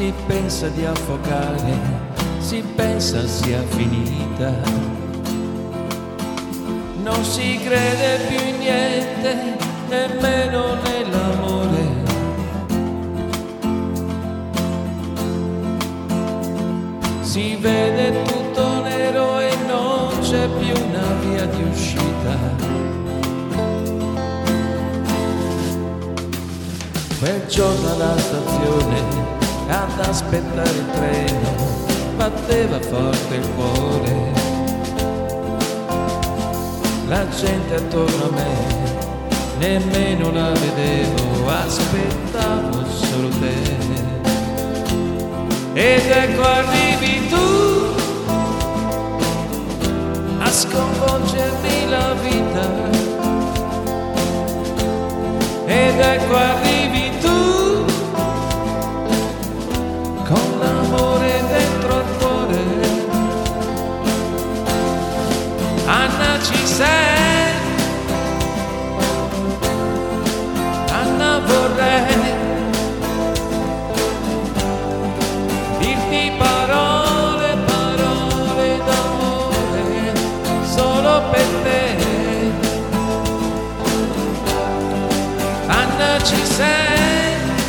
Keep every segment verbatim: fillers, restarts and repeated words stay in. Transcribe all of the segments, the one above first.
si pensa di affogare, si pensa sia finita. Non si crede più in niente, nemmeno nell'amore. Si vede tutto nero e non c'è più una via di uscita. Quel giorno alla stazione, ad aspettare il treno, batteva forte il cuore. La gente attorno a me, nemmeno la vedevo, aspettavo solo te. Ed ecco arrivi tu a sconvolgermi la vita. Ed ecco arrivi tu con l'amore dentro al cuore. Anna, ci sei? Anna, vorrei dirti parole, parole d'amore solo per te. Anna, ci sei?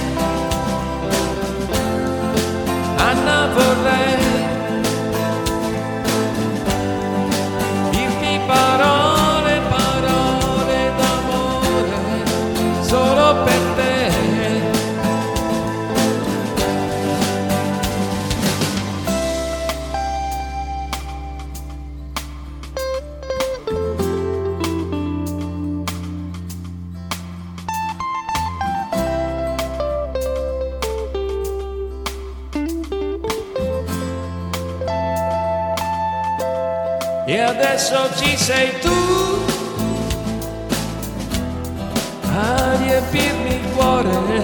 Anna, vorrei dirti parole, parole d'amore solo per te. E adesso ci sei tu a riempirmi il cuore.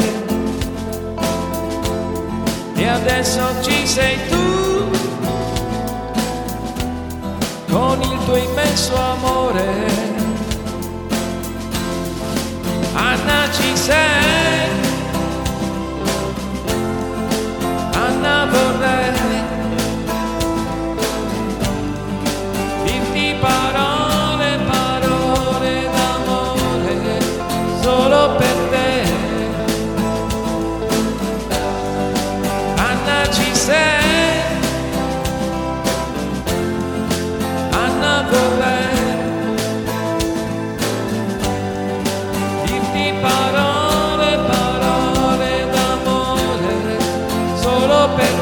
E adesso ci sei tu con il tuo immenso amore. Anna, ci sei? Anna, vorrei parole, parole d'amore solo per te. Anna, ci sei? Anna, vorrei dirti parole, parole d'amore solo per te.